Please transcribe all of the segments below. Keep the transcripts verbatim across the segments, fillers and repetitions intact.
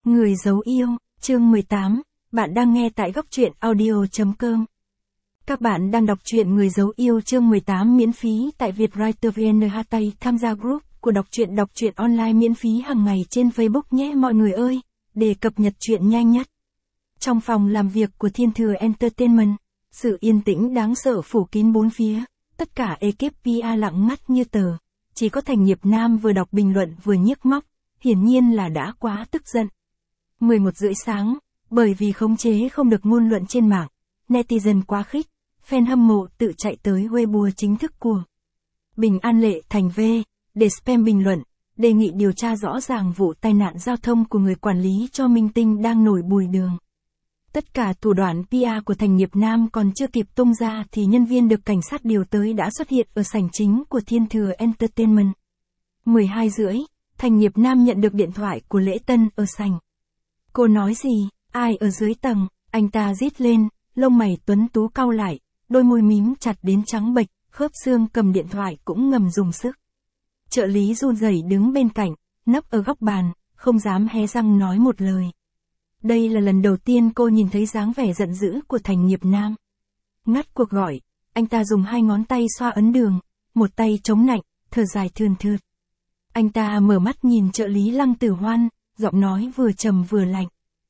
Người giấu yêu, chương mười tám, bạn đang nghe tại góc truyện audio chấm com. Các bạn đang đọc truyện Người giấu yêu chương mười tám miễn phí tại Vietwriter vê en hát tay tham gia group của đọc truyện đọc truyện online miễn phí hàng ngày trên Facebook nhé mọi người ơi, để cập nhật truyện nhanh nhất. Trong phòng làm việc của Thiên Thừa Entertainment, sự yên tĩnh đáng sợ phủ kín bốn phía, tất cả ekip pê e lặng ngắt như tờ, chỉ có Thành Nghiệp Nam vừa đọc bình luận vừa nhiếc móc, hiển nhiên là đã quá tức giận. mười một rưỡi sáng, bởi vì khống chế không được ngôn luận trên mạng, netizen quá khích, fan hâm mộ tự chạy tới Weibo chính thức của Bình An Lệ Thành V, để spam bình luận, đề nghị điều tra rõ ràng vụ tai nạn giao thông của người quản lý cho minh tinh đang nổi bùi đường. Tất cả thủ đoạn pê e của Thành Nghiệp Nam còn chưa kịp tung ra thì nhân viên được cảnh sát điều tới đã xuất hiện ở sảnh chính của Thiên Thừa Entertainment. mười hai rưỡi, Thành Nghiệp Nam nhận được điện thoại của Lễ Tân ở sảnh. Cô nói gì, ai ở dưới tầng, anh ta rít lên, lông mày tuấn tú cau lại, đôi môi mím chặt đến trắng bệch, khớp xương cầm điện thoại cũng ngầm dùng sức. Trợ lý run rẩy đứng bên cạnh, nấp ở góc bàn, không dám hé răng nói một lời. Đây là lần đầu tiên cô nhìn thấy dáng vẻ giận dữ của Thành Nghiệp Nam. Ngắt cuộc gọi, anh ta dùng hai ngón tay xoa ấn đường, một tay chống nạnh, thở dài thườn thượt. Anh ta mở mắt nhìn trợ lý Lăng Tử Hoan, giọng nói vừa trầm vừa lạnh.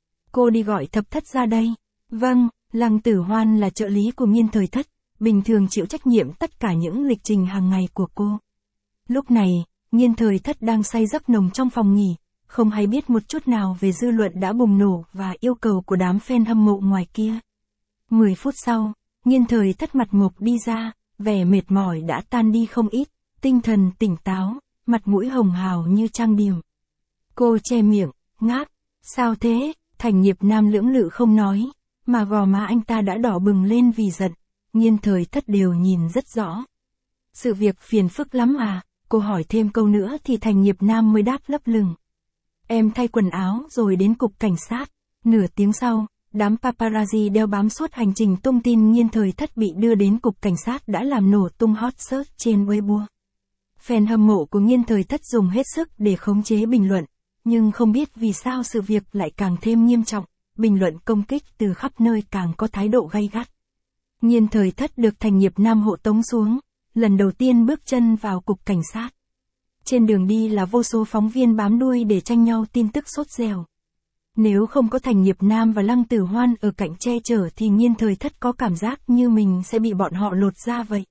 Cô đi gọi Thập Thất ra đây. Vâng, Lăng Tử Hoan là trợ lý của Nghiên Thời Thất, bình thường chịu trách nhiệm tất cả những lịch trình hàng ngày của cô. Lúc này, Nghiên Thời Thất đang say giấc nồng trong phòng nghỉ, không hay biết một chút nào về dư luận đã bùng nổ và yêu cầu của đám fan hâm mộ ngoài kia. Mười phút sau, Nghiên Thời Thất mặt mộc đi ra, vẻ mệt mỏi đã tan đi không ít, tinh thần tỉnh táo, mặt mũi hồng hào như trang điểm. Cô che miệng, ngáp, sao thế? Thành Nghiệp Nam lưỡng lự không nói, mà gò má anh ta đã đỏ bừng lên vì giận, Nghiên Thời Thất đều nhìn rất rõ. Sự việc phiền phức lắm à? Cô hỏi thêm câu nữa thì Thành Nghiệp Nam mới đáp lấp lửng. Em thay quần áo rồi đến cục cảnh sát. Nửa tiếng sau, đám paparazzi đeo bám suốt hành trình tung tin Nghiên Thời Thất bị đưa đến cục cảnh sát đã làm nổ tung hot search trên Weibo. Fan hâm mộ của Nghiên Thời Thất dùng hết sức để khống chế bình luận, nhưng không biết vì sao sự việc lại càng thêm nghiêm trọng, bình luận công kích từ khắp nơi càng có thái độ gay gắt. Nghiên Thời Thất được Thành Nghiệp Nam hộ tống xuống, lần đầu tiên bước chân vào cục cảnh sát. Trên đường đi là vô số phóng viên bám đuôi để tranh nhau tin tức sốt dẻo. Nếu không có Thành Nghiệp Nam và Lăng Tử Hoan ở cạnh che chở thì Nghiên Thời Thất có cảm giác như mình sẽ bị bọn họ lột ra vậy.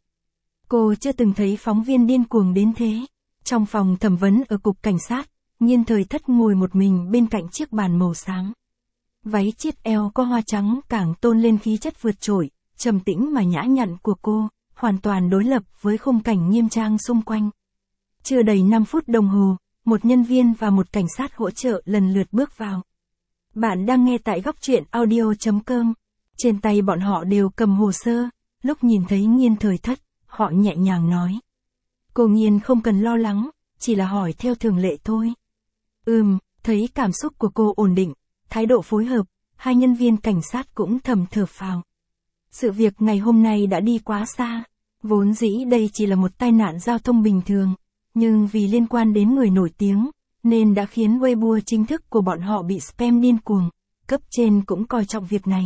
Cô chưa từng thấy phóng viên điên cuồng đến thế. Trong phòng thẩm vấn ở cục cảnh sát, Nghiên Thời Thất ngồi một mình bên cạnh chiếc bàn màu xám. Váy chiết eo có hoa trắng càng tôn lên khí chất vượt trội, trầm tĩnh mà nhã nhặn của cô, hoàn toàn đối lập với khung cảnh nghiêm trang xung quanh. Chưa đầy năm phút đồng hồ, một nhân viên và một cảnh sát hỗ trợ lần lượt bước vào. Bạn đang nghe tại góc truyện audio chấm com. Trên tay bọn họ đều cầm hồ sơ, lúc nhìn thấy Nghiên Thời Thất, họ nhẹ nhàng nói. Cô Nghiên không cần lo lắng, chỉ là hỏi theo thường lệ thôi. Ừm, thấy cảm xúc của cô ổn định, thái độ phối hợp, hai nhân viên cảnh sát cũng thầm thở phào. Sự việc ngày hôm nay đã đi quá xa, vốn dĩ đây chỉ là một tai nạn giao thông bình thường, nhưng vì liên quan đến người nổi tiếng, nên đã khiến Weibo chính thức của bọn họ bị spam điên cuồng, cấp trên cũng coi trọng việc này.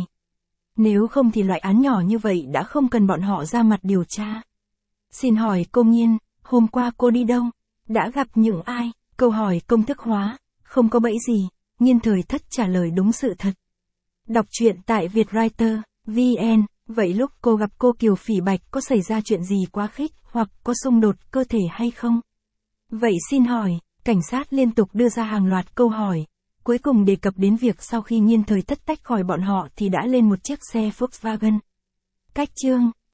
Nếu không thì loại án nhỏ như vậy đã không cần bọn họ ra mặt điều tra. Xin hỏi cô Nghiên, hôm qua cô đi đâu? Đã gặp những ai? Câu hỏi công thức hóa, không có bẫy gì, Nghiên Thời Thất trả lời đúng sự thật. Đọc truyện tại Vietwriter, vê en, vậy lúc cô gặp cô Kiều Phỉ Bạch có xảy ra chuyện gì quá khích hoặc có xung đột cơ thể hay không? Vậy xin hỏi, cảnh sát liên tục đưa ra hàng loạt câu hỏi, cuối cùng đề cập đến việc sau khi Nghiên Thời Thất tách khỏi bọn họ thì đã lên một chiếc xe Volkswagen. Cách chương